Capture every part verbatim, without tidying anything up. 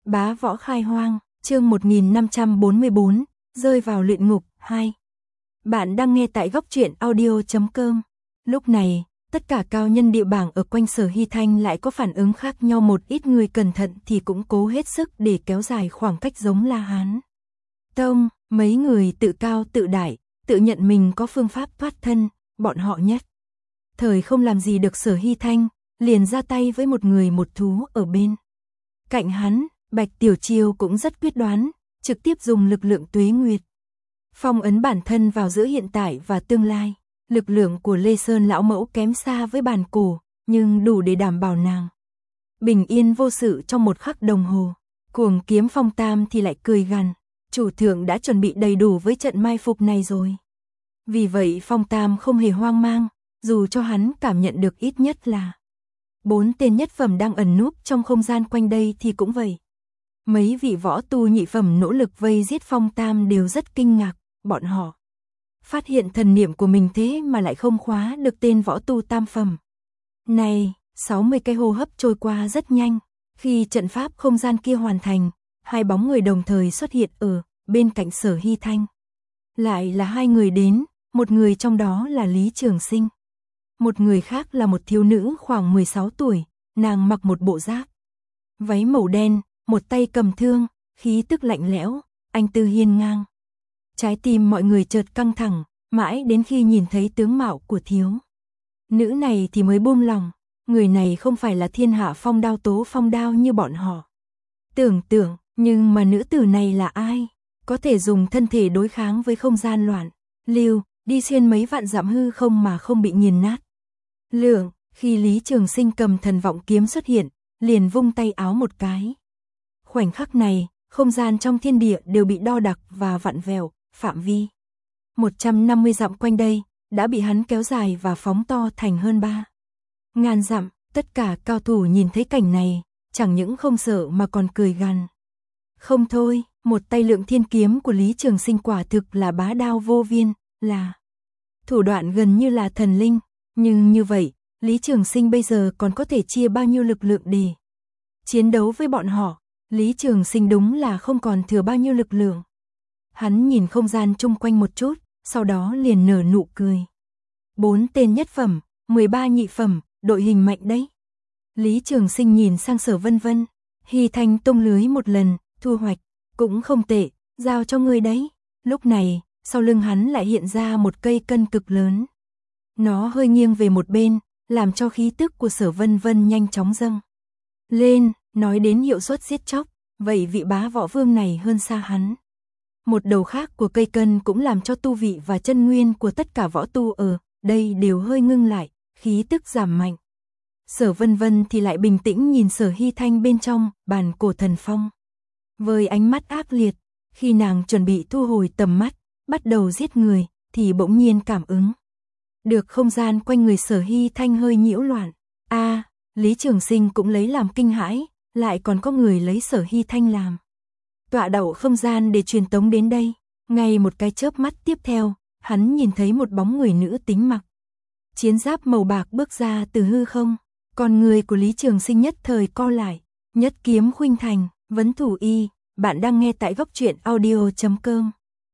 Bá võ khai hoang, chương một nghìn năm trăm bốn mươi bốn, rơi vào luyện ngục, hai. Bạn đang nghe tại góc truyện audio chấm com. Lúc này, tất cả cao nhân địa bảng ở quanh Sở Hy Thanh lại có phản ứng khác nhau, một ít người cẩn thận thì cũng cố hết sức để kéo dài khoảng cách giống La Hán Tông, mấy người tự cao tự đại, tự nhận mình có phương pháp thoát thân, bọn họ nhất thời không làm gì được Sở Hy Thanh, liền ra tay với một người một thú ở bên cạnh hắn. Bạch Tiểu Chiêu cũng rất quyết đoán, trực tiếp dùng lực lượng tuế nguyệt phong ấn bản thân vào giữa hiện tại và tương lai. Lực lượng của Lê Sơn lão mẫu kém xa với bản cổ, nhưng đủ để đảm bảo nàng bình yên vô sự trong một khắc đồng hồ. Cuồng kiếm Phong Tam thì lại cười gằn, chủ thượng đã chuẩn bị đầy đủ với trận mai phục này rồi. Vì vậy Phong Tam không hề hoang mang, dù cho hắn cảm nhận được ít nhất là bốn tên nhất phẩm đang ẩn núp trong không gian quanh đây thì cũng vậy. Mấy vị võ tu nhị phẩm nỗ lực vây giết Phong Tam đều rất kinh ngạc, bọn họ phát hiện thần niệm của mình thế mà lại không khóa được tên võ tu tam phẩm. Này, sáu mươi cái hô hấp trôi qua rất nhanh, khi trận pháp không gian kia hoàn thành, hai bóng người đồng thời xuất hiện ở bên cạnh Sở Hy Thanh. Lại là hai người đến, một người trong đó là Lý Trường Sinh. Một người khác là một thiếu nữ khoảng mười sáu tuổi, nàng mặc một bộ giáp váy màu đen, một tay cầm thương, khí tức lạnh lẽo, anh tư hiên ngang. Trái tim mọi người chợt căng thẳng, mãi đến khi nhìn thấy tướng mạo của thiếu nữ này thì mới buông lòng. Người này không phải là Thiên Hạ Phong Đao Tố Phong Đao như bọn họ tưởng tượng, nhưng mà nữ tử này là ai? Có thể dùng thân thể đối kháng với không gian loạn lưu, đi xuyên mấy vạn dặm hư không mà không bị nghiền nát. Lượng, khi Lý Trường Sinh cầm thần vọng kiếm xuất hiện, liền vung tay áo một cái. Khoảnh khắc này, không gian trong thiên địa đều bị đo đạc và vặn vẹo, phạm vi một trăm năm mươi dặm quanh đây đã bị hắn kéo dài và phóng to thành hơn ba ngàn dặm. Tất cả cao thủ nhìn thấy cảnh này, chẳng những không sợ mà còn cười gằn. Không thôi, một tay Lượng Thiên kiếm của Lý Trường Sinh quả thực là bá đao vô viên, là thủ đoạn gần như là thần linh. Nhưng như vậy, Lý Trường Sinh bây giờ còn có thể chia bao nhiêu lực lượng để chiến đấu với bọn họ? Lý Trường Sinh đúng là không còn thừa bao nhiêu lực lượng. Hắn nhìn không gian chung quanh một chút, sau đó liền nở nụ cười. Bốn tên nhất phẩm, mười ba nhị phẩm, đội hình mạnh đấy. Lý Trường Sinh nhìn sang Sở Vân Vân, Hy Thanh tung lưới một lần, thu hoạch cũng không tệ, giao cho ngươi đấy. Lúc này, sau lưng hắn lại hiện ra một cây cân cực lớn. Nó hơi nghiêng về một bên, làm cho khí tức của Sở Vân Vân nhanh chóng dâng lên. Nói đến hiệu suất giết chóc, vậy vị bá võ vương này hơn xa hắn. Một đầu khác của cây cân cũng làm cho tu vị và chân nguyên của tất cả võ tu ở đây đều hơi ngưng lại, khí tức giảm mạnh. Sở Vân Vân thì lại bình tĩnh nhìn Sở Hy Thanh bên trong bàn cổ thần phong. Với ánh mắt ác liệt, khi nàng chuẩn bị thu hồi tầm mắt, bắt đầu giết người, thì bỗng nhiên cảm ứng được không gian quanh người Sở Hy Thanh hơi nhiễu loạn. A, à, Lý Trường Sinh cũng lấy làm kinh hãi, lại còn có người lấy Sở Hy Thanh làm tọa đậu không gian để truyền tống đến đây. Ngay một cái chớp mắt tiếp theo, hắn nhìn thấy một bóng người nữ tính mặc chiến giáp màu bạc bước ra từ hư không. Con người của Lý Trường Sinh nhất thời co lại, nhất kiếm khuynh thành, vấn thủ y. Bạn đang nghe tại góc truyện audio chấm com.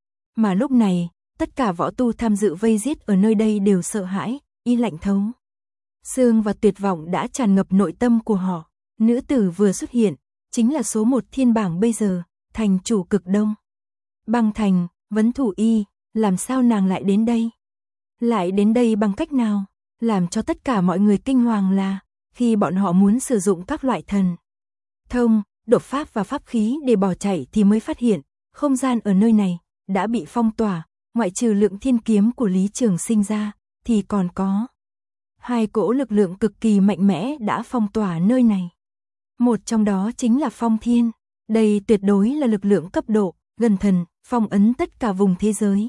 Mà lúc này, tất cả võ tu tham dự vây giết ở nơi đây đều sợ hãi, y lạnh thấu xương và tuyệt vọng đã tràn ngập nội tâm của họ. Nữ tử vừa xuất hiện, chính là số một thiên bảng bây giờ, thành chủ Cực Đông Băng Thành, vấn thủ y. Làm sao nàng lại đến đây? Lại đến đây bằng cách nào? Làm cho tất cả mọi người kinh hoàng là, khi bọn họ muốn sử dụng các loại thần thông, đột pháp và pháp khí để bỏ chạy thì mới phát hiện, không gian ở nơi này đã bị phong tỏa, ngoại trừ Lượng Thiên kiếm của Lý Trường Sinh ra, thì còn có hai cỗ lực lượng cực kỳ mạnh mẽ đã phong tỏa nơi này. Một trong đó chính là Phong Thiên, đây tuyệt đối là lực lượng cấp độ gần thần, phong ấn tất cả vùng thế giới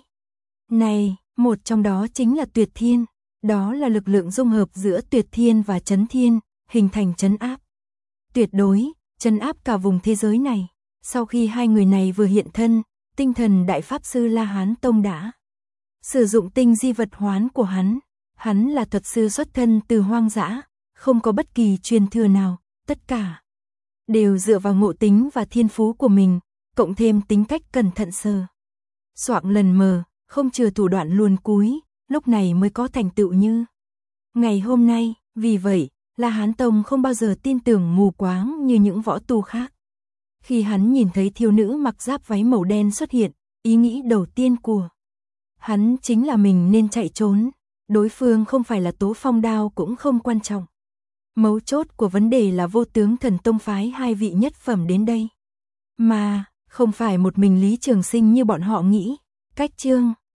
này. Một trong đó chính là Tuyệt Thiên, đó là lực lượng dung hợp giữa Tuyệt Thiên và Chấn Thiên, hình thành trấn áp tuyệt đối, trấn áp cả vùng thế giới này. Sau khi hai người này vừa hiện thân, tinh thần đại pháp sư La Hán Tông đã sử dụng tinh di vật hoán của hắn. Hắn là thuật sư xuất thân từ hoang dã, không có bất kỳ truyền thừa nào, tất cả đều dựa vào ngộ tính và thiên phú của mình, cộng thêm tính cách cẩn thận sờ soạng lần mờ, không chừa thủ đoạn luồn cúi, lúc này mới có thành tựu như ngày hôm nay. Vì vậy, La Hán Tông không bao giờ tin tưởng mù quáng như những võ tu khác. Khi hắn nhìn thấy thiếu nữ mặc giáp váy màu đen xuất hiện, ý nghĩ đầu tiên của hắn chính là mình nên chạy trốn. Đối phương không phải là Tố Phong Đao cũng không quan trọng. Mấu chốt của vấn đề là Vô Tướng Thần Tông phái hai vị nhất phẩm đến đây. Mà, không phải một mình Lý Trường Sinh như bọn họ nghĩ. Cách chương